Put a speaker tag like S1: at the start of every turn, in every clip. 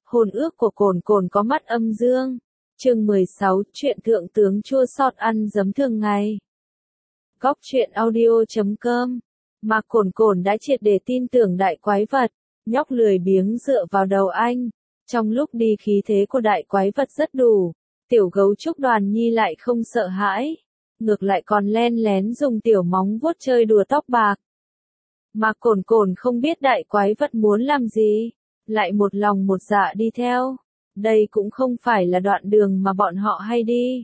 S1: Hôn ước của Cồn Cồn có mắt âm dương. Chương 16, chuyện thượng tướng chua xót ăn giấm thường ngày. Góc truyện audio.com. Mà Cồn Cồn đã triệt để tin tưởng đại quái vật. Nhóc lười biếng dựa vào đầu anh. Trong lúc đi khí thế của đại quái vật rất đủ. Tiểu gấu trúc Đoàn Nhi lại không sợ hãi. Ngược lại còn len lén dùng tiểu móng vuốt chơi đùa tóc bạc. Mà Cồn Cồn không biết đại quái vật muốn làm gì. Lại một lòng một dạ đi theo. Đây cũng không phải là đoạn đường mà bọn họ hay đi.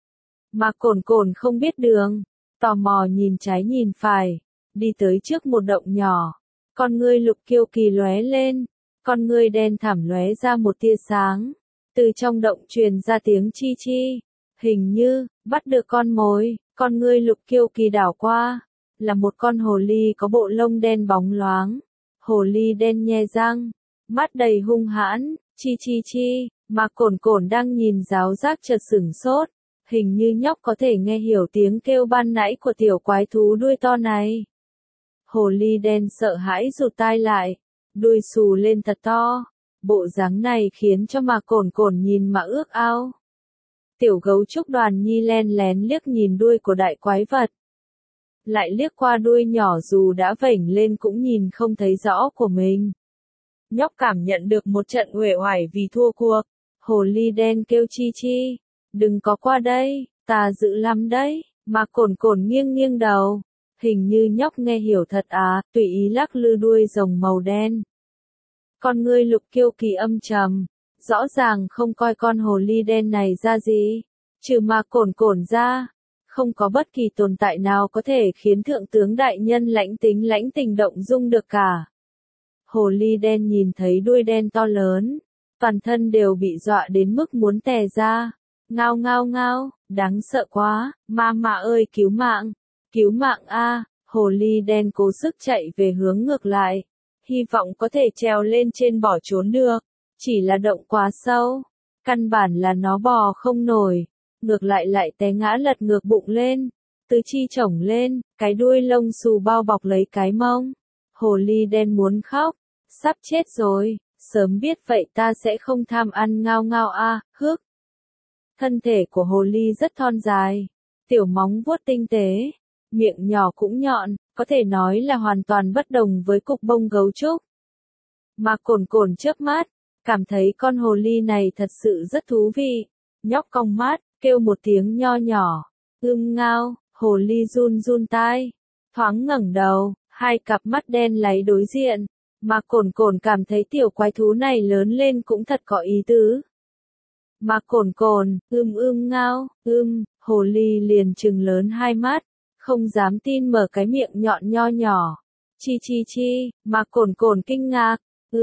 S1: Mà Cồn Cồn không biết đường. Tò mò nhìn trái nhìn phải. Đi tới trước một động nhỏ. Con ngươi lục kiêu kỳ lóe lên. Con ngươi đen thẳm lóe ra một tia sáng. Từ trong động truyền ra tiếng chi chi. Hình như, bắt được con mồi. Con ngươi lục kiêu kỳ đảo qua. Là một con hồ ly có bộ lông đen bóng loáng. Hồ ly đen nhe răng. Mắt đầy hung hãn, chi chi chi, mà Cồn Cồn đang nhìn giáo giác chợt sửng sốt. Hình như nhóc có thể nghe hiểu tiếng kêu ban nãy của tiểu quái thú đuôi to này. Hồ ly đen sợ hãi rụt tai lại, đuôi xù lên thật to. Bộ dáng này khiến cho mà Cồn Cồn nhìn mà ước ao. Tiểu gấu trúc Đoàn Nhi len lén liếc nhìn đuôi của đại quái vật. Lại liếc qua đuôi nhỏ dù đã vểnh lên cũng nhìn không thấy rõ của mình. Nhóc cảm nhận được một trận uể oải vì thua cuộc. Hồ ly đen kêu chi chi. Đừng có qua đây, ta dữ lắm đấy. Mà Cồn Cồn nghiêng nghiêng đầu. Hình như nhóc nghe hiểu thật à, tùy ý lắc lư đuôi rồng màu đen. Con ngươi lục kiêu kỳ âm trầm. Rõ ràng không coi con hồ ly đen này ra gì. Trừ mà Cồn Cồn ra. Không có bất kỳ tồn tại nào có thể khiến thượng tướng đại nhân lãnh tính lãnh tình động dung được cả. Hồ ly đen nhìn thấy đuôi đen to lớn, toàn thân đều bị dọa đến mức muốn tè ra. Ngao ngao ngao, đáng sợ quá, ma ơi cứu mạng a! Hồ ly đen cố sức chạy về hướng ngược lại, hy vọng có thể trèo lên trên bỏ trốn được, chỉ là động quá sâu, căn bản là nó bò không nổi, ngược lại té ngã lật ngược bụng lên, tứ chi chổng lên, cái đuôi lông xù bao bọc lấy cái mông. Hồ ly đen muốn khóc. Sắp chết rồi, sớm biết vậy ta sẽ không tham ăn ngao ngao a, hước. Thân thể của hồ ly rất thon dài, tiểu móng vuốt tinh tế, miệng nhỏ cũng nhọn, có thể nói là hoàn toàn bất đồng với cục bông gấu trúc. Mà Cồn Cồn chớp mắt, cảm thấy con hồ ly này thật sự rất thú vị. Nhóc cong mắt, kêu một tiếng nho nhỏ, ngao, hồ ly run run tai, thoáng ngẩng đầu, hai cặp mắt đen láy đối diện. Mà Cồn Cồn cảm thấy tiểu quái thú này lớn lên cũng thật có ý tứ. Mà Cồn Cồn, ngao, hồ ly liền trừng lớn hai mắt, không dám tin mở cái miệng nhọn nho nhỏ. Chi chi chi, mà Cồn Cồn kinh ngạc,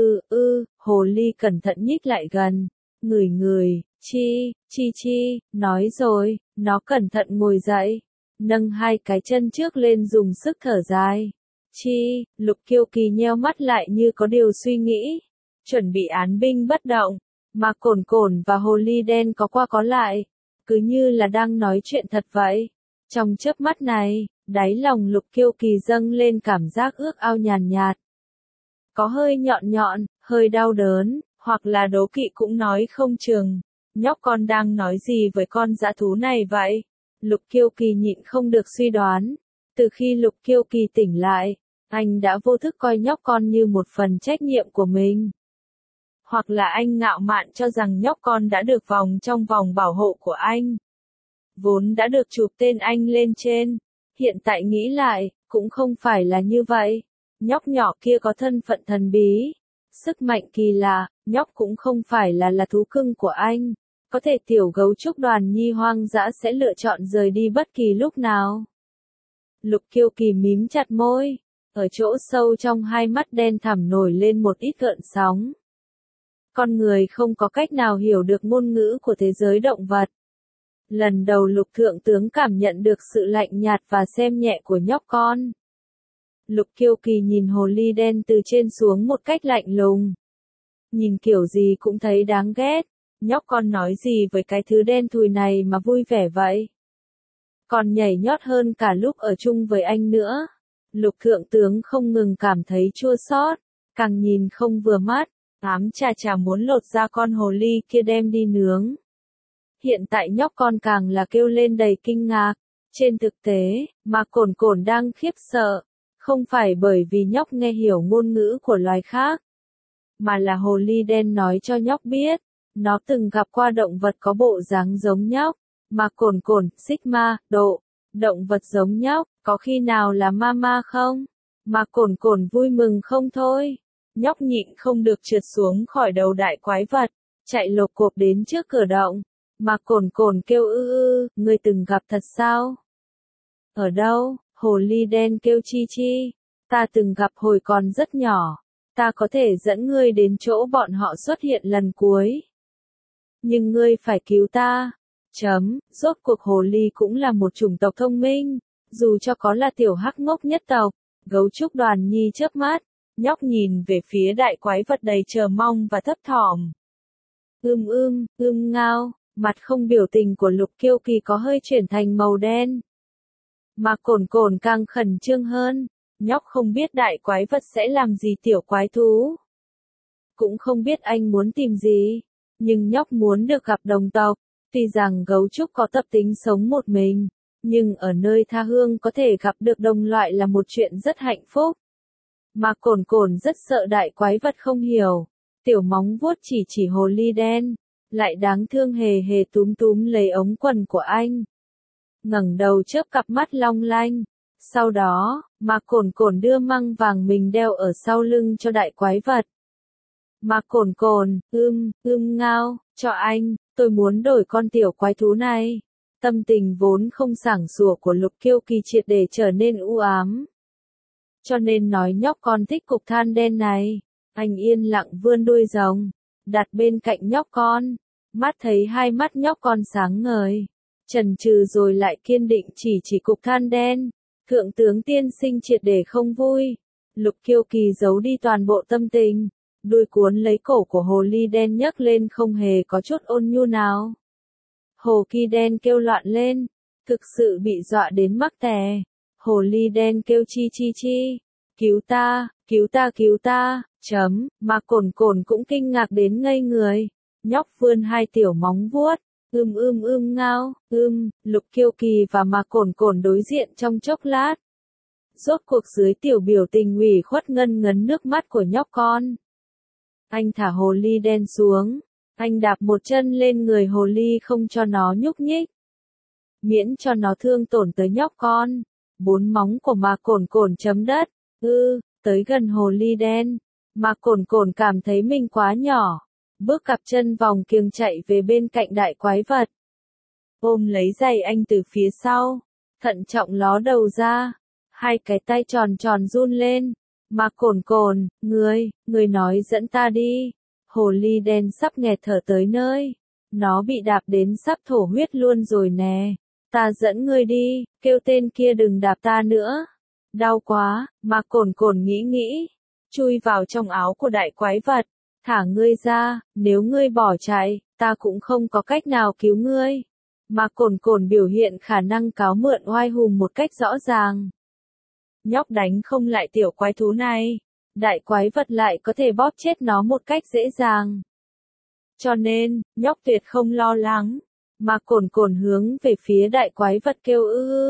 S1: hồ ly cẩn thận nhích lại gần, ngửi, chi chi, nói rồi, nó cẩn thận ngồi dậy, nâng hai cái chân trước lên dùng sức thở dài. Chi, lục kiêu kỳ nheo mắt lại như có điều suy nghĩ. Chuẩn bị án binh bất động. Mà Cồn Cồn và hồ ly đen có qua có lại. Cứ như là đang nói chuyện thật vậy. Trong chớp mắt này, đáy lòng lục kiêu kỳ dâng lên cảm giác ước ao nhàn nhạt. Có hơi nhọn, hơi đau đớn, hoặc là đố kỵ cũng nói không chừng. Nhóc con đang nói gì với con dã thú này vậy? Lục kiêu kỳ nhịn không được suy đoán. Từ khi lục kiêu kỳ tỉnh lại, anh đã vô thức coi nhóc con như một phần trách nhiệm của mình. Hoặc là anh ngạo mạn cho rằng nhóc con đã được vòng trong vòng bảo hộ của anh. Vốn đã được chụp tên anh lên trên. Hiện tại nghĩ lại, cũng không phải là như vậy. Nhóc nhỏ kia có thân phận thần bí. Sức mạnh kỳ lạ, nhóc cũng không phải là thú cưng của anh. Có thể tiểu gấu trúc Đoàn Nhi hoang dã sẽ lựa chọn rời đi bất kỳ lúc nào. Lục kiêu kỳ mím chặt môi. Ở chỗ sâu trong hai mắt đen thẳm nổi lên một ít gợn sóng. Con người không có cách nào hiểu được ngôn ngữ của thế giới động vật. Lần đầu lục thượng tướng cảm nhận được sự lạnh nhạt và xem nhẹ của nhóc con. Lục kiêu kỳ nhìn hồ ly đen từ trên xuống một cách lạnh lùng. Nhìn kiểu gì cũng thấy đáng ghét. Nhóc con nói gì với cái thứ đen thùi này mà vui vẻ vậy? Còn nhảy nhót hơn cả lúc ở chung với anh nữa. Lục thượng tướng không ngừng cảm thấy chua xót, càng nhìn không vừa mắt. Ám chà chà muốn lột ra con hồ ly kia đem đi nướng. Hiện tại nhóc con càng là kêu lên đầy kinh ngạc. Trên thực tế, mà Cồn Cồn đang khiếp sợ, không phải bởi vì nhóc nghe hiểu ngôn ngữ của loài khác, mà là hồ ly đen nói cho nhóc biết, nó từng gặp qua động vật có bộ dáng giống nhóc, mà Cồn Cồn, Sigma, độ, động vật giống nhóc, có khi nào là mama không? Mà Cồn Cồn vui mừng không thôi. Nhóc nhịn không được trượt xuống khỏi đầu đại quái vật, chạy lộp cộp đến trước cửa động. Mà Cồn Cồn kêu ngươi từng gặp thật sao? Ở đâu? Hồ ly đen kêu chi chi. Ta từng gặp hồi còn rất nhỏ. Ta có thể dẫn ngươi đến chỗ bọn họ xuất hiện lần cuối. Nhưng ngươi phải cứu ta. Rốt cuộc hồ ly cũng là một chủng tộc thông minh. Dù cho có là tiểu hắc ngốc nhất tộc. Gấu trúc Đoàn Nhi chớp mắt. Nhóc nhìn về phía đại quái vật đầy chờ mong và thấp thỏm. Ngao. Mặt không biểu tình của Lục Kiêu Kỳ có hơi chuyển thành màu đen. Mà Cồn Cồn càng khẩn trương hơn. Nhóc không biết đại quái vật sẽ làm gì tiểu quái thú. Cũng không biết anh muốn tìm gì. Nhưng nhóc muốn được gặp đồng tộc. Tuy rằng gấu trúc có tập tính sống một mình. Nhưng ở nơi tha hương có thể gặp được đồng loại là một chuyện rất hạnh phúc. Mà Cồn Cồn rất sợ đại quái vật không hiểu. Tiểu móng vuốt chỉ hồ ly đen. Lại đáng thương hề hề túm túm lấy ống quần của anh. Ngẩng đầu chớp cặp mắt long lanh. Sau đó, mà Cồn Cồn đưa măng vàng mình đeo ở sau lưng cho đại quái vật. Mà Cồn Cồn, ngao, cho anh, tôi muốn đổi con tiểu quái thú này. Tâm tình vốn không sảng sủa của Lục Kiêu Kỳ triệt để trở nên u ám. Cho nên nói nhóc con thích cục than đen này. Anh yên lặng vươn đuôi rồng, đặt bên cạnh nhóc con. Mắt thấy hai mắt nhóc con sáng ngời. Chần chừ rồi lại kiên định chỉ cục than đen. Thượng tướng tiên sinh triệt để không vui. Lục Kiêu Kỳ giấu đi toàn bộ tâm tình. Đuôi cuốn lấy cổ của hồ ly đen nhấc lên không hề có chút ôn nhu nào. Hồ kỳ đen kêu loạn lên. Thực sự bị dọa đến mắc tè. Hồ ly đen kêu chi. Cứu ta, cứu ta cứu ta. Mà Cồn Cồn cũng kinh ngạc đến ngây người. Nhóc vươn hai tiểu móng vuốt. Ngao. Lục Kiêu Kỳ và mà Cồn Cồn đối diện trong chốc lát. Rốt cuộc dưới tiểu biểu tình ủy khuất ngân ngấn nước mắt của nhóc con. Anh thả hồ ly đen xuống. Anh đạp một chân lên người hồ ly không cho nó nhúc nhích. Miễn cho nó thương tổn tới nhóc con. Bốn móng của mà Cồn Cồn chấm đất. Tới gần hồ ly đen. Mà Cồn Cồn cảm thấy mình quá nhỏ. Bước cặp chân vòng kiềng chạy về bên cạnh đại quái vật. Ôm lấy giày anh từ phía sau. Thận trọng ló đầu ra. Hai cái tay tròn tròn run lên. Mà Cồn Cồn, người nói dẫn ta đi. Hồ ly đen sắp nghẹt thở tới nơi. Nó bị đạp đến sắp thổ huyết luôn rồi nè. Ta dẫn ngươi đi, kêu tên kia đừng đạp ta nữa. Đau quá, mà Cồn Cồn nghĩ. Chui vào trong áo của đại quái vật. Thả ngươi ra, nếu ngươi bỏ chạy, ta cũng không có cách nào cứu ngươi. Mà Cồn Cồn biểu hiện khả năng cáo mượn oai hùng một cách rõ ràng. Nhóc đánh không lại tiểu quái thú này. Đại quái vật lại có thể bóp chết nó một cách dễ dàng. Cho nên, nhóc tuyệt không lo lắng. Mà Cồn Cồn hướng về phía đại quái vật kêu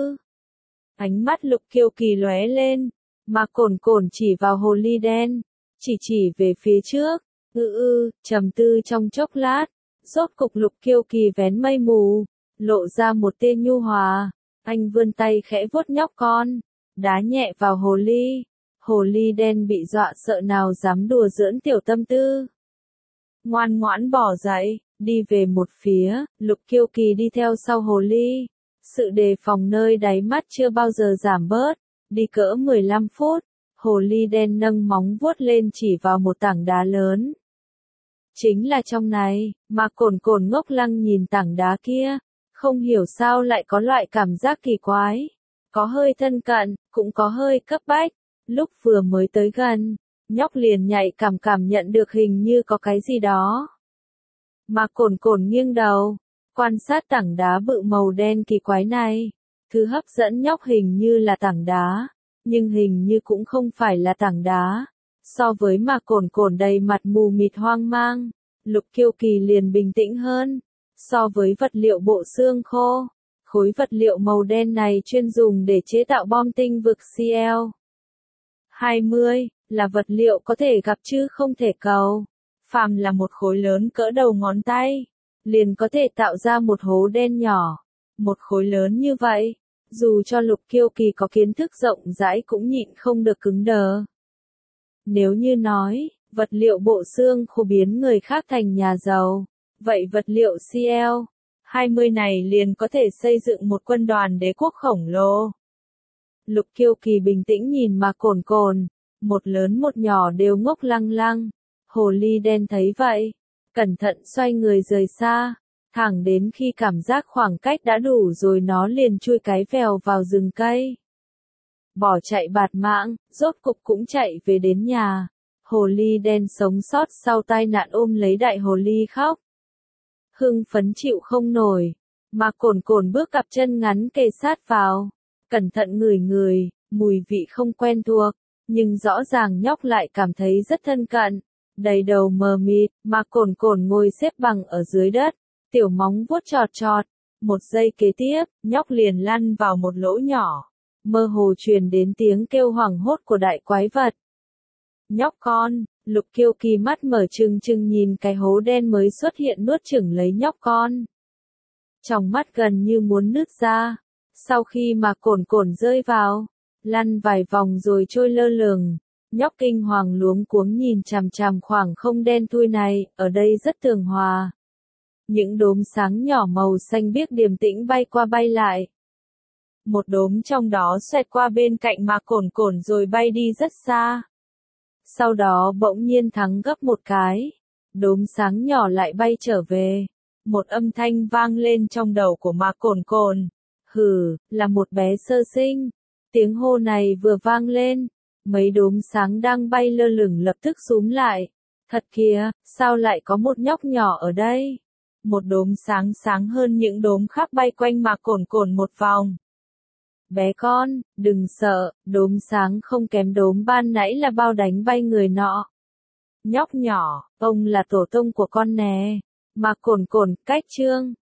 S1: Ánh mắt Lục Kiêu Kỳ lóe lên. Mà Cồn Cồn chỉ vào hồ ly đen. Chỉ về phía trước. Trầm tư trong chốc lát. Rốt cục Lục Kiêu Kỳ vén mây mù. Lộ ra một tia nhu hòa. Anh vươn tay khẽ vuốt nhóc con. Đá nhẹ vào hồ ly. Hồ ly đen bị dọa sợ nào dám đùa giỡn tiểu tâm tư. Ngoan ngoãn bỏ dậy, đi về một phía, Lục Kiêu Kỳ đi theo sau hồ ly. Sự đề phòng nơi đáy mắt chưa bao giờ giảm bớt. Đi cỡ 15 phút, hồ ly đen nâng móng vuốt lên chỉ vào một tảng đá lớn. Chính là trong này, mà Cồn Cồn ngốc lăng nhìn tảng đá kia. Không hiểu sao lại có loại cảm giác kỳ quái. Có hơi thân cận, cũng có hơi cấp bách. Lúc vừa mới tới gần, nhóc liền nhạy cảm nhận được hình như có cái gì đó. Mà Cồn Cồn nghiêng đầu, quan sát tảng đá bự màu đen kỳ quái này. Thứ hấp dẫn nhóc hình như là tảng đá, nhưng hình như cũng không phải là tảng đá. So với mà cồn cồn đầy mặt mù mịt hoang mang, Lục Kiêu Kỳ liền bình tĩnh hơn. So với vật liệu bộ xương khô, khối vật liệu màu đen này chuyên dùng để chế tạo bom tinh vực CL-20, là vật liệu có thể gặp chứ không thể cầu. Phàm là một khối lớn cỡ đầu ngón tay, liền có thể tạo ra một hố đen nhỏ. Một khối lớn như vậy, dù cho Lục Kiêu Kỳ có kiến thức rộng rãi cũng nhịn không được cứng đờ. Nếu như nói, vật liệu bộ xương khô biến người khác thành nhà giàu, vậy vật liệu CL-20 này liền có thể xây dựng một quân đoàn đế quốc khổng lồ. Lục Kiêu Kỳ bình tĩnh nhìn mà cồn cồn, một lớn một nhỏ đều ngốc lăng lăng. Hồ ly đen thấy vậy, cẩn thận xoay người rời xa, thẳng đến khi cảm giác khoảng cách đã đủ rồi nó liền chui cái vèo vào rừng cây. Bỏ chạy bạt mạng, rốt cục cũng chạy về đến nhà. Hồ ly đen sống sót sau tai nạn ôm lấy đại hồ ly khóc. Hưng phấn chịu không nổi, mà cồn cồn bước cặp chân ngắn kề sát vào, cẩn thận ngửi ngửi, mùi vị không quen thuộc, nhưng rõ ràng nhóc lại cảm thấy rất thân cận. Đầy đầu mờ mịt, mà cồn cồn ngồi xếp bằng ở dưới đất, tiểu móng vuốt chọt chọt. Một giây kế tiếp, nhóc liền lăn vào một lỗ nhỏ, mơ hồ truyền đến tiếng kêu hoảng hốt của đại quái vật. Nhóc con, Lục Kiêu Kỳ mắt mở trừng trừng nhìn cái hố đen mới xuất hiện nuốt chửng lấy nhóc con. Trong mắt gần như muốn nứt ra, sau khi mà cồn cồn rơi vào, lăn vài vòng rồi trôi lơ lửng. Nhóc kinh hoàng luống cuống nhìn chằm chằm khoảng không đen thui này, ở đây rất tường hòa. Những đốm sáng nhỏ màu xanh biếc điềm tĩnh bay qua bay lại. Một đốm trong đó xoẹt qua bên cạnh mà cồn cồn rồi bay đi rất xa. Sau đó bỗng nhiên thắng gấp một cái. Đốm sáng nhỏ lại bay trở về. Một âm thanh vang lên trong đầu của mà cồn cồn. Hừ, là một bé sơ sinh. Tiếng hô này vừa vang lên. Mấy đốm sáng đang bay lơ lửng lập tức xúm lại. Thật kìa, sao lại có một nhóc nhỏ ở đây? Một đốm sáng sáng hơn những đốm khác bay quanh mà cồn cồn một vòng. Bé con, đừng sợ, đốm sáng không kém đốm ban nãy là bao đánh bay người nọ. Nhóc nhỏ, ông là tổ tông của con nè. Mà cồn cồn, cách chương.